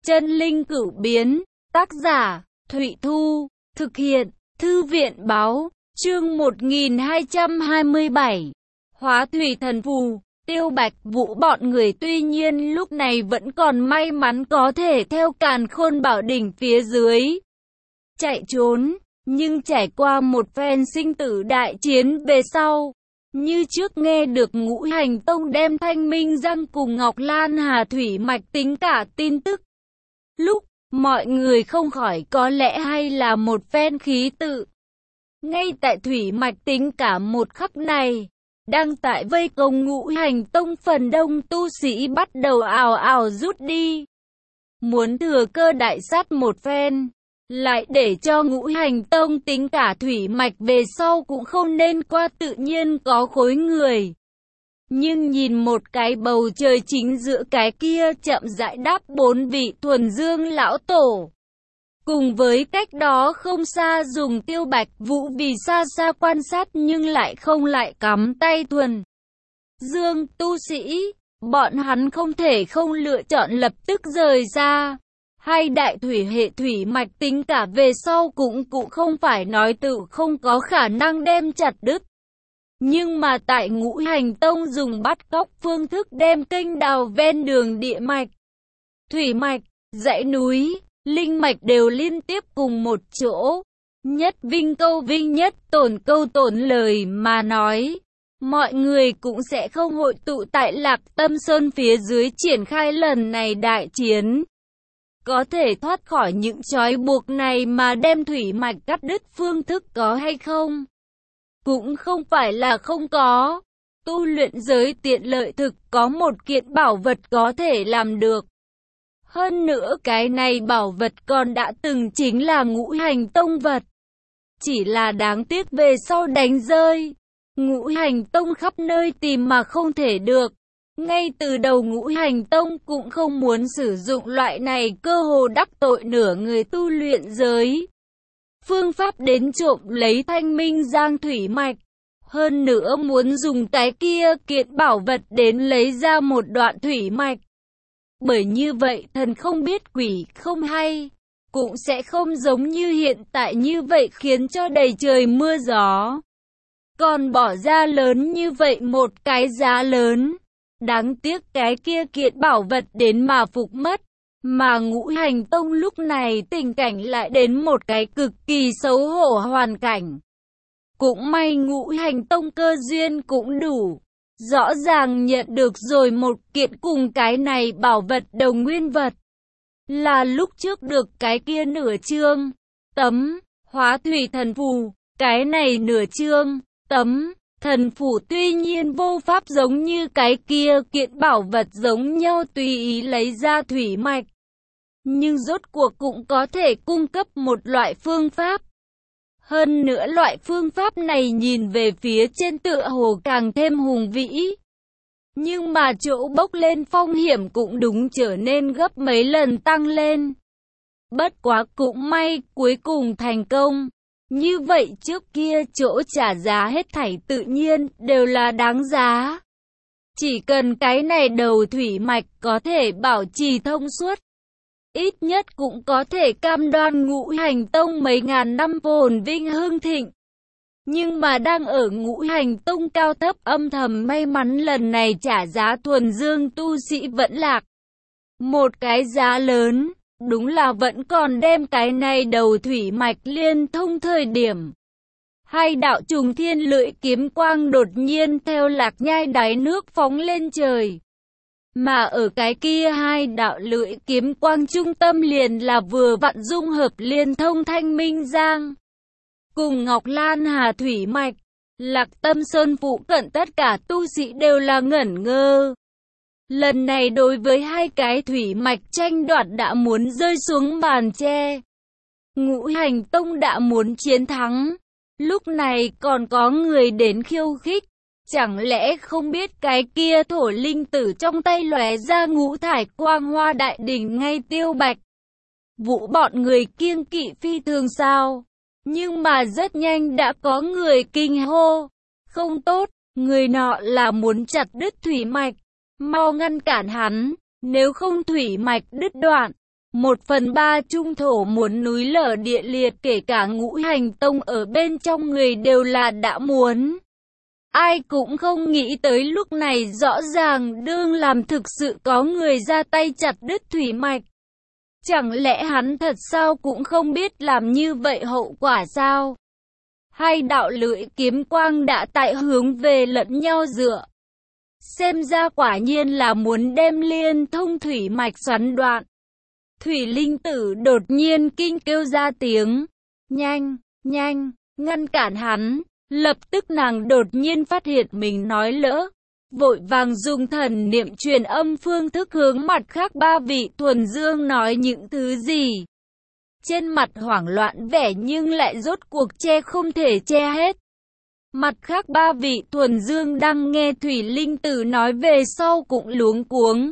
Chân linh cửu biến, tác giả, Thụy Thu, thực hiện, Thư viện báo, chương 1227, Hóa thủy thần phù, Tiêu Bạch Vũ bọn người tuy nhiên lúc này vẫn còn may mắn có thể theo Càn Khôn Bảo Đỉnh phía dưới chạy trốn, nhưng trải qua một phen sinh tử đại chiến về sau, như trước nghe được Ngũ Hành Tông đem Thanh Minh Giang cùng Ngọc Lan Hà Thủy Mạch tính cả tin tức. Lúc mọi người không khỏi có lẽ hay là một phen khí tự. Ngay tại Thủy Mạch tính cả một khắc này, đang tại vây công Ngũ Hành Tông, phần đông tu sĩ bắt đầu ào ào rút đi. Muốn thừa cơ đại sát một phen, lại để cho Ngũ Hành Tông tính cả Thủy Mạch về sau cũng không nên qua tự nhiên có khối người. Nhưng nhìn một cái bầu trời chính giữa cái kia chậm rãi đáp bốn vị thuần dương lão tổ. Cùng với cách đó không xa dùng Tiêu Bạch Vũ vì xa xa quan sát nhưng lại không lại cắm tay thuần dương tu sĩ, bọn hắn không thể không lựa chọn lập tức rời ra. Hai đại thủy hệ Thủy Mạch tính cả về sau cũng không phải nói tự không có khả năng đem chặt đứt. Nhưng mà tại Ngũ Hành Tông dùng bắt cóc phương thức đem kênh đào ven đường địa mạch, thủy mạch, dãy núi, linh mạch đều liên tiếp cùng một chỗ. Nhất vinh câu vinh, nhất tổn câu tổn, lời mà nói. Mọi người cũng sẽ không hội tụ tại Lạc Tâm Sơn phía dưới triển khai lần này đại chiến. Có thể thoát khỏi những trói buộc này mà đem thủy mạch cắt đứt phương thức có hay không? Cũng không phải là không có. Tu luyện giới tiện lợi thực có một kiện bảo vật có thể làm được. Hơn nữa cái này bảo vật còn đã từng chính là Ngũ Hành Tông vật. Chỉ là đáng tiếc về sau đánh rơi. Ngũ Hành Tông khắp nơi tìm mà không thể được. Ngay từ đầu Ngũ Hành Tông cũng không muốn sử dụng loại này cơ hồ đắc tội nửa người tu luyện giới. Phương pháp đến trộm lấy Thanh Minh Giang Thủy Mạch. Hơn nữa muốn dùng cái kia kiện bảo vật đến lấy ra một đoạn thủy mạch. Bởi như vậy thần không biết quỷ không hay, cũng sẽ không giống như hiện tại như vậy khiến cho đầy trời mưa gió. Còn bỏ ra lớn như vậy một cái giá lớn. Đáng tiếc cái kia kiện bảo vật đến mà phục mất. Mà Ngũ Hành Tông lúc này tình cảnh lại đến một cái cực kỳ xấu hổ hoàn cảnh. Cũng may Ngũ Hành Tông cơ duyên cũng đủ. Rõ ràng nhận được rồi một kiện cùng cái này bảo vật đồng nguyên vật. Là lúc trước được cái kia nửa chương, tấm, hóa thủy thần phù. Cái này nửa chương, tấm, thần phù tuy nhiên vô pháp giống như cái kia kiện bảo vật giống nhau tùy ý lấy ra thủy mạch. Nhưng rốt cuộc cũng có thể cung cấp một loại phương pháp. Hơn nữa loại phương pháp này nhìn về phía trên tựa hồ càng thêm hùng vĩ. Nhưng mà chỗ bốc lên phong hiểm cũng đúng trở nên gấp mấy lần tăng lên. Bất quá cũng may cuối cùng thành công. Như vậy trước kia chỗ trả giá hết thảy tự nhiên đều là đáng giá. Chỉ cần cái này đầu thủy mạch có thể bảo trì thông suốt. Ít nhất cũng có thể cam đoan Ngũ Hành Tông mấy ngàn năm phồn vinh hưng thịnh. Nhưng mà đang ở Ngũ Hành Tông cao thấp âm thầm may mắn lần này trả giá thuần dương tu sĩ vẫn lạc. Một cái giá lớn, đúng là vẫn còn đem cái này đầu thủy mạch liên thông thời điểm. Hai đạo trùng thiên lưỡi kiếm quang đột nhiên theo Lạc Nhai đáy nước phóng lên trời. Mà ở cái kia hai đạo lưỡi kiếm quang trung tâm liền là vừa vặn dung hợp liên thông Thanh Minh Giang cùng Ngọc Lan Hà Thủy Mạch. Lạc Tâm Sơn phụ cận tất cả tu sĩ đều là ngẩn ngơ. Lần này đối với hai cái thủy mạch tranh đoạt đã muốn rơi xuống màn che. Ngũ Hành Tông đã muốn chiến thắng. Lúc này còn có người đến khiêu khích. Chẳng lẽ không biết cái kia thổ linh tử trong tay lóe ra ngũ thải quang hoa đại đỉnh ngay Tiêu Bạch Vũ bọn người kiêng kỵ phi thường sao? Nhưng mà rất nhanh đã có người kinh hô. Không tốt, người nọ là muốn chặt đứt thủy mạch. Mau ngăn cản hắn, nếu không thủy mạch đứt đoạn, 1/3 trung thổ muốn núi lở địa liệt, kể cả ngũ hành tông ở bên trong người đều là đã muốn. Ai cũng không nghĩ tới lúc này rõ ràng đương làm thực sự có người ra tay chặt đứt thủy mạch. Chẳng lẽ hắn thật sao cũng không biết làm như vậy hậu quả sao? Hai đạo lưỡi kiếm quang đã tại hướng về lẫn nhau dựa. Xem ra quả nhiên là muốn đem liên thông thủy mạch xoắn đoạn. Thủy Linh Tử đột nhiên kinh kêu ra tiếng. Nhanh, nhanh, ngăn cản hắn. Lập tức nàng đột nhiên phát hiện mình nói lỡ. Vội vàng dùng thần niệm truyền âm phương thức hướng mặt khác ba vị thuần dương nói những thứ gì. Trên mặt hoảng loạn vẻ nhưng lại rốt cuộc che không thể che hết. Mặt khác ba vị thuần dương đang nghe Thủy Linh Tử nói về sau cũng luống cuống.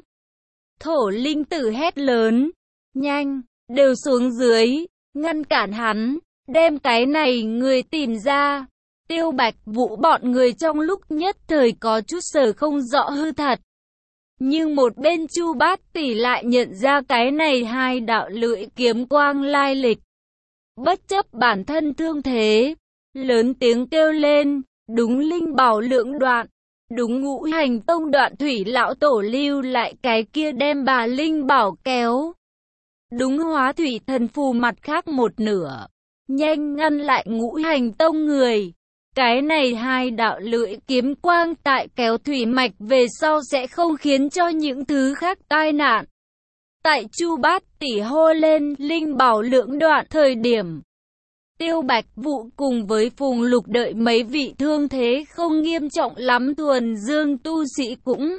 Thổ Linh Tử hét lớn. Nhanh, đều xuống dưới, ngăn cản hắn, đem cái này người tìm ra. Tiêu Bạch Vũ bọn người trong lúc nhất thời có chút sở không rõ hư thật. Nhưng một bên Chu Bát Tỷ lại nhận ra cái này hai đạo lưỡi kiếm quang lai lịch. Bất chấp bản thân thương thế, lớn tiếng kêu lên, đúng linh bảo lượng đoạn, đúng ngũ hành tông đoạn thủy lão tổ lưu lại cái kia đem bà linh bảo kéo. Đúng hóa thủy thần phù mặt khác một nửa, nhanh ngăn lại ngũ hành tông người. Cái này hai đạo lưỡi kiếm quang tại kéo thủy mạch về sau sẽ không khiến cho những thứ khác tai nạn. Tại Chu Bát Tỷ hô lên linh bảo lượng đoạn thời điểm, Tiêu Bạch Vũ cùng với Phùng Lục đợi mấy vị thương thế không nghiêm trọng lắm thuần dương tu sĩ cũng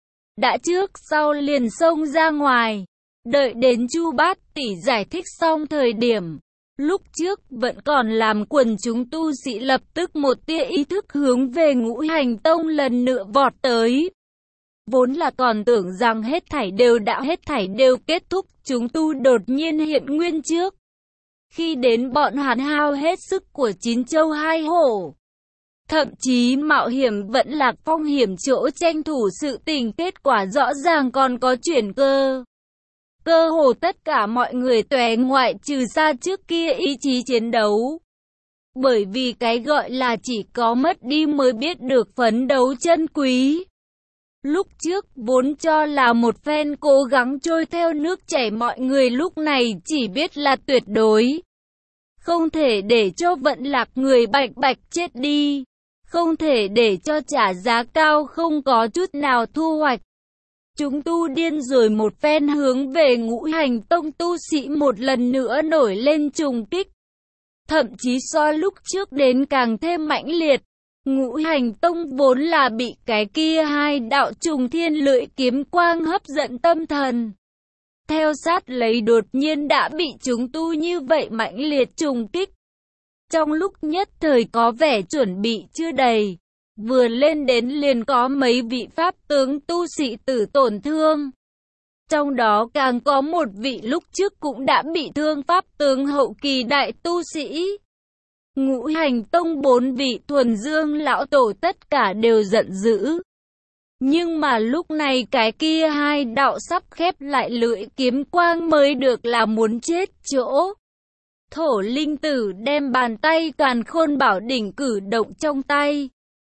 đã trước sau liền xông ra ngoài. Đợi đến Chu Bát Tỷ giải thích xong thời điểm, lúc trước vẫn còn làm quần chúng tu sĩ lập tức một tia ý thức hướng về ngũ hành tông lần nữa vọt tới. Vốn là còn tưởng rằng hết thảy đều kết thúc, chúng tu đột nhiên hiện nguyên trước. Khi đến bọn hắn hao hết sức của 9 châu 2 hổ. Thậm chí mạo hiểm vẫn lạc phong hiểm chỗ tranh thủ sự tình, kết quả rõ ràng còn có chuyển cơ. Cơ hồ tất cả mọi người tuệ ngoại trừ xa trước kia ý chí chiến đấu. Bởi vì cái gọi là chỉ có mất đi mới biết được phấn đấu chân quý. Lúc trước vốn cho là một phen cố gắng trôi theo nước chảy, mọi người lúc này chỉ biết là tuyệt đối. Không thể để cho vận lạc người bạch bạch chết đi. Không thể để cho trả giá cao không có chút nào thu hoạch. Chúng tu điên rồi một phen hướng về ngũ hành tông tu sĩ một lần nữa nổi lên trùng kích. Thậm chí so lúc trước đến càng thêm mãnh liệt. Ngũ hành tông vốn là bị cái kia hai đạo trùng thiên lưỡi kiếm quang hấp dẫn tâm thần. Theo sát lấy đột nhiên đã bị chúng tu như vậy mãnh liệt trùng kích. Trong lúc nhất thời có vẻ chuẩn bị chưa đầy. Vừa lên đến liền có mấy vị pháp tướng tu sĩ tử tổn thương. Trong đó càng có một vị lúc trước cũng đã bị thương pháp tướng hậu kỳ đại tu sĩ. Ngũ hành tông 4 vị thuần dương lão tổ tất cả đều giận dữ. Nhưng mà lúc này cái kia hai đạo sắp khép lại lưỡi kiếm quang mới được là muốn chết chỗ. Thổ Linh Tử đem bàn tay càn khôn bảo đỉnh cử động trong tay.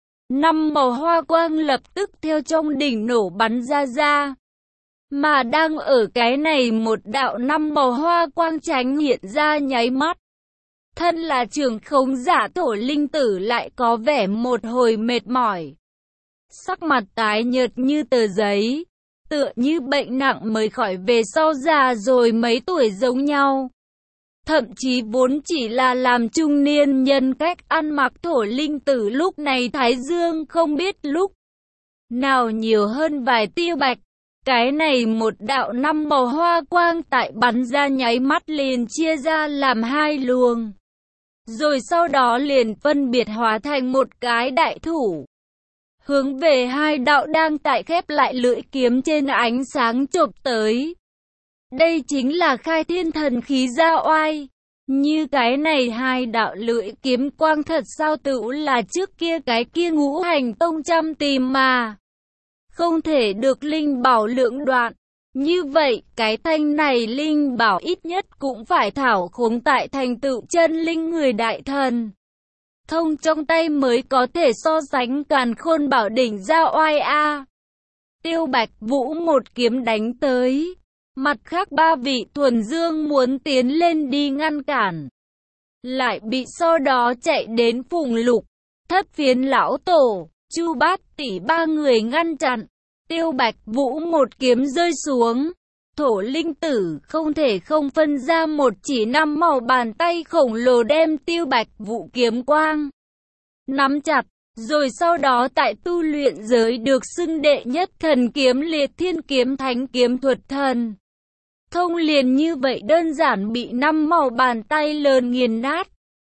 5 màu hoa quang lập tức theo trong đỉnh nổ bắn ra. Mà đang ở cái này một đạo 5 màu hoa quang tránh hiện ra nháy mắt. Thân là trưởng khống giả Thổ Linh Tử lại có vẻ một hồi mệt mỏi. Sắc mặt tái nhợt như tờ giấy, tựa như bệnh nặng mới khỏi về sau già rồi mấy tuổi giống nhau. Thậm chí vốn chỉ là làm trung niên nhân cách ăn mặc Thổ Linh Tử lúc này thái dương không biết lúc nào nhiều hơn vài tia bạch. Cái này một đạo 5 màu hoa quang tại bắn ra nháy mắt liền chia ra làm hai luồng. Rồi sau đó liền phân biệt hóa thành một cái đại thủ. Hướng về hai đạo đang tại khép lại lưỡi kiếm trên ánh sáng chộp tới. Đây chính là khai thiên thần khí ra oai. Như cái này hai đạo lưỡi kiếm quang thật sao tựu là trước kia cái kia ngũ hành tông chăm tìm mà. Không thể được linh bảo lượng đoạn. Như vậy, cái thanh này linh bảo ít nhất cũng phải thảo khống tại thành tựu chân linh người đại thần thông trong tay mới có thể so sánh càn khôn bảo đỉnh ra oai a. Tiêu Bạch Vũ một kiếm đánh tới. Mặt khác ba vị thuần dương muốn tiến lên đi ngăn cản, lại bị sau đó chạy đến Phùng Lục, Thất Phiến lão tổ, Chu Bát Tỷ ba người ngăn chặn. Tiêu Bạch Vũ một kiếm rơi xuống. Thổ linh tử không thể không phân ra một chỉ năm màu bàn tay khổng lồ đem Tiêu Bạch Vũ kiếm quang nắm chặt, rồi sau đó tại tu luyện giới được xưng đệ nhất thần kiếm Liệt Thiên Kiếm Thánh Kiếm Thuật Thần thông liền như vậy đơn giản bị năm màu bàn tay lớn nghiền nát.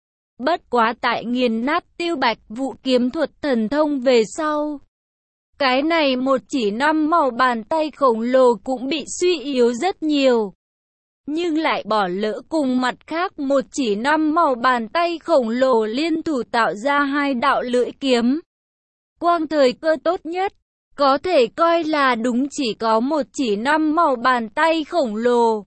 Bất quá tại nghiền nát Tiêu Bạch Vũ kiếm thuật thần thông về sau, cái này một chỉ năm màu bàn tay khổng lồ cũng bị suy yếu rất nhiều. Nhưng lại bỏ lỡ cùng mặt khác một chỉ năm màu bàn tay khổng lồ liên thủ tạo ra hai đạo lưỡi kiếm quang thời cơ tốt nhất. Có thể coi là đúng chỉ có một chỉ năm màu bàn tay khổng lồ.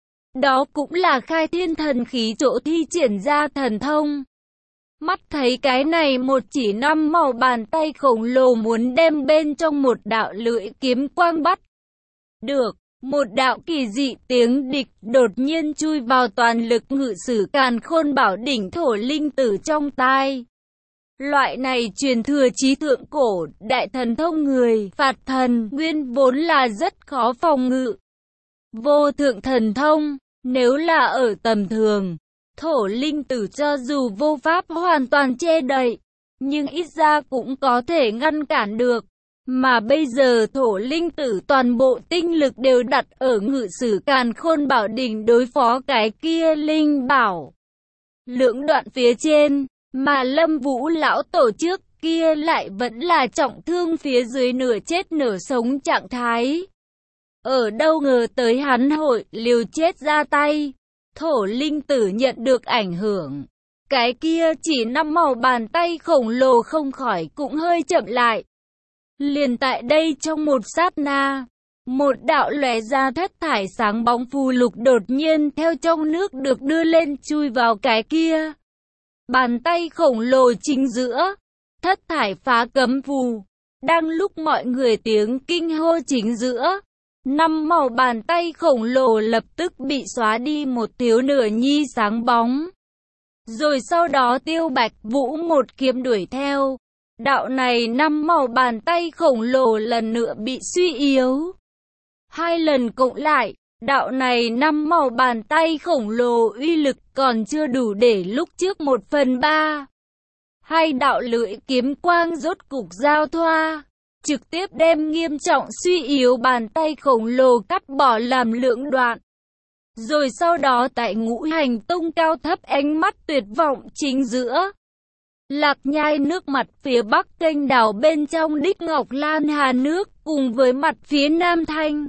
Đó cũng là khai thiên thần khí chỗ thi triển ra thần thông. Mắt thấy cái này một chỉ năm màu bàn tay khổng lồ muốn đem bên trong một đạo lưỡi kiếm quang bắt được. Một đạo kỳ dị tiếng địch đột nhiên chui vào toàn lực ngự sử càn khôn bảo đỉnh thổ linh tử trong tai. Loại này truyền thừa trí thượng cổ, đại thần thông người, phạt thần, nguyên vốn là rất khó phòng ngự. Vô thượng thần thông, nếu là ở tầm thường, thổ linh tử cho dù vô pháp hoàn toàn che đậy, nhưng ít ra cũng có thể ngăn cản được. Mà bây giờ thổ linh tử toàn bộ tinh lực đều đặt ở ngự sử càn khôn bảo đỉnh đối phó cái kia linh bảo lưỡng đoạn phía trên. Mà Lâm Vũ lão tổ trước kia lại vẫn là trọng thương phía dưới nửa chết nửa sống trạng thái. Ở đâu ngờ tới hắn hội liều chết ra tay. Thổ linh tử nhận được ảnh hưởng. Cái kia chỉ năm màu bàn tay khổng lồ không khỏi cũng hơi chậm lại. Liền tại đây trong một sát na, một đạo lóe ra thất thải sáng bóng phù lục đột nhiên theo trong nước được đưa lên chui vào cái kia bàn tay khổng lồ chính giữa. Thất thải phá cấm phù. Đang lúc mọi người tiếng kinh hô chính giữa, năm màu bàn tay khổng lồ lập tức bị xóa đi một thiếu nửa nhi sáng bóng. Rồi sau đó Tiêu Bạch Vũ một kiếm đuổi theo. Đạo này năm màu bàn tay khổng lồ lần nữa bị suy yếu. Hai lần cộng lại, đạo này năm màu bàn tay khổng lồ uy lực còn chưa đủ để lúc trước 1/3. Hai đạo lưỡi kiếm quang rốt cục giao thoa, trực tiếp đem nghiêm trọng suy yếu bàn tay khổng lồ cắt bỏ làm lưỡng đoạn. Rồi sau đó tại Ngũ Hành Tông cao thấp ánh mắt tuyệt vọng chính giữa, Lạc Nhai nước mặt phía bắc kênh đảo bên trong Đích Ngọc Lan Hà nước cùng với mặt phía nam Thanh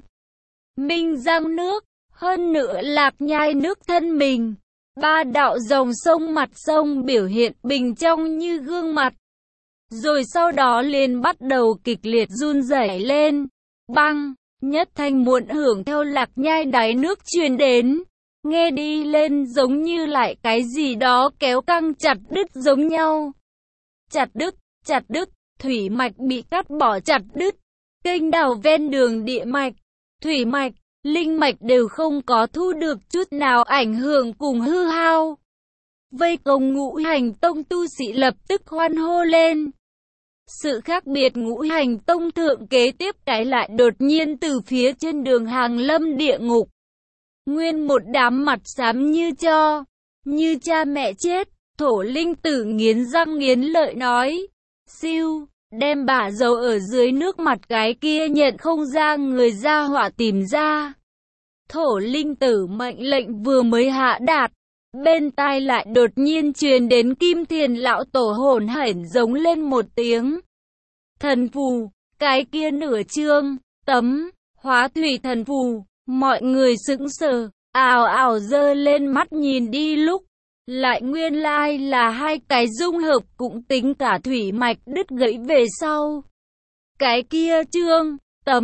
Minh Giang nước, hơn nữa Lạc Nhai nước thân mình. Ba đạo dòng sông mặt sông biểu hiện bình trong như gương mặt. Rồi sau đó liền bắt đầu kịch liệt run rẩy lên. Băng, nhất thanh muộn hưởng theo Lạc Nhai đáy nước truyền đến. Nghe đi lên giống như lại cái gì đó kéo căng chặt đứt giống nhau. Chặt đứt, thủy mạch bị cắt bỏ chặt đứt. Kênh đào ven đường địa mạch, thủy mạch, linh mạch đều không có thu được chút nào ảnh hưởng cùng hư hao. Vây công Ngũ Hành Tông tu sĩ lập tức hoan hô lên. Sự khác biệt Ngũ Hành Tông thượng kế tiếp cái lại đột nhiên từ phía trên đường hàng lâm địa ngục. Nguyên một đám mặt xám như cho, như cha mẹ chết. Thổ linh tử nghiến răng nghiến lợi nói. Siêu, đem bả dầu ở dưới nước mặt cái kia nhận không ra người ra họa tìm ra. Thổ linh tử mệnh lệnh vừa mới hạ đạt, bên tai lại đột nhiên truyền đến Kim Thiền lão tổ hổn hển giống lên một tiếng. Thần phù, cái kia nửa chương, tấm, hóa thủy thần phù, mọi người sững sờ, ào ào giơ lên mắt nhìn đi lúc. Lại nguyên lai là hai cái dung hợp cũng tính cả thủy mạch đứt gãy về sau. Cái kia chương, tấm,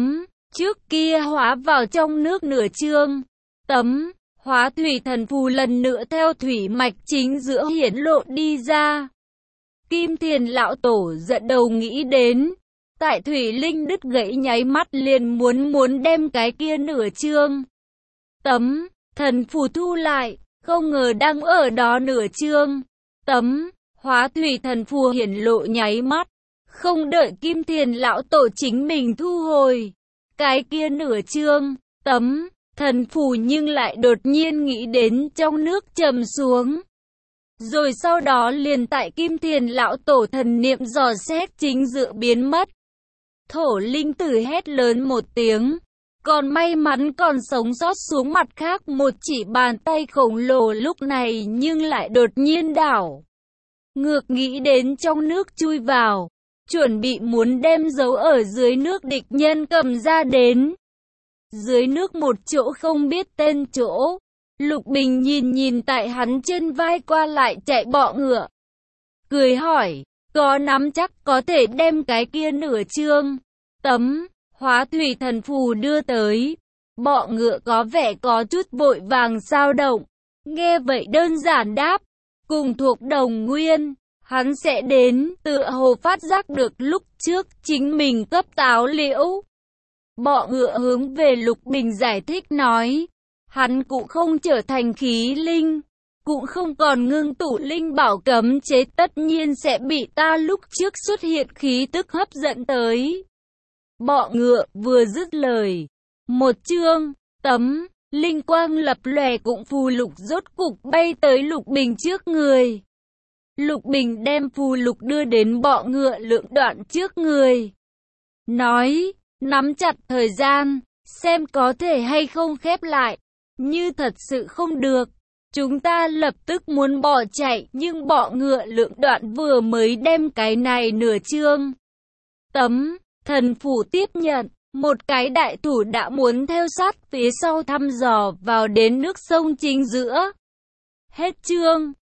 trước kia hóa vào trong nước nửa chương. Tấm hóa thủy thần phù lần nữa theo thủy mạch chính giữa hiển lộ đi ra. Kim Thiền lão tổ giận đầu nghĩ đến, tại thủy linh đứt gãy nháy mắt liền muốn đem cái kia nửa chương. Tấm thần phù thu lại, không ngờ đang ở đó nửa chương. Tấm hóa thủy thần phù hiển lộ nháy mắt, không đợi Kim Thiền lão tổ chính mình thu hồi cái kia nửa chương. Tấm thần phù nhưng lại đột nhiên nghĩ đến trong nước trầm xuống. Rồi sau đó liền tại Kim Thiền lão tổ thần niệm dò xét chính giữa biến mất. Thổ linh tử hét lớn một tiếng, còn may mắn còn sống sót xuống mặt khác một chỉ bàn tay khổng lồ lúc này nhưng lại đột nhiên đảo ngược nghĩ đến trong nước chui vào, chuẩn bị muốn đem giấu ở dưới nước địch nhân cầm ra đến. Dưới nước một chỗ không biết tên chỗ, Lục Bình nhìn tại hắn trên vai qua lại chạy bọ ngựa. Cười hỏi, có nắm chắc có thể đem cái kia nửa chương. Tấm hóa thủy thần phù đưa tới. Bọ ngựa có vẻ có chút vội vàng dao động. Nghe vậy đơn giản đáp, cùng thuộc đồng nguyên. Hắn sẽ đến, tựa hồ phát giác được lúc trước chính mình cấp táo liễu. Bọ ngựa hướng về Lục Bình giải thích nói, hắn cũng không trở thành khí linh, cũng không còn ngưng tụ linh bảo cấm chế, tất nhiên sẽ bị ta lúc trước xuất hiện khí tức hấp dẫn tới. Bọ ngựa vừa dứt lời, một chương, tấm, linh quang lập lòe cũng phù lục rốt cục bay tới Lục Bình trước người. Lục Bình đem phù lục đưa đến bọ ngựa lượng đoạn trước người. Nói, nắm chặt thời gian, xem có thể hay không khép lại. Như thật sự không được, chúng ta lập tức muốn bỏ chạy, nhưng bọ ngựa lượng đoạn vừa mới đem cái này nửa chương. Tấm, thần phủ tiếp nhận, một cái đại thủ đã muốn theo sát phía sau thăm dò vào đến nước sông chính giữa. Hết chương.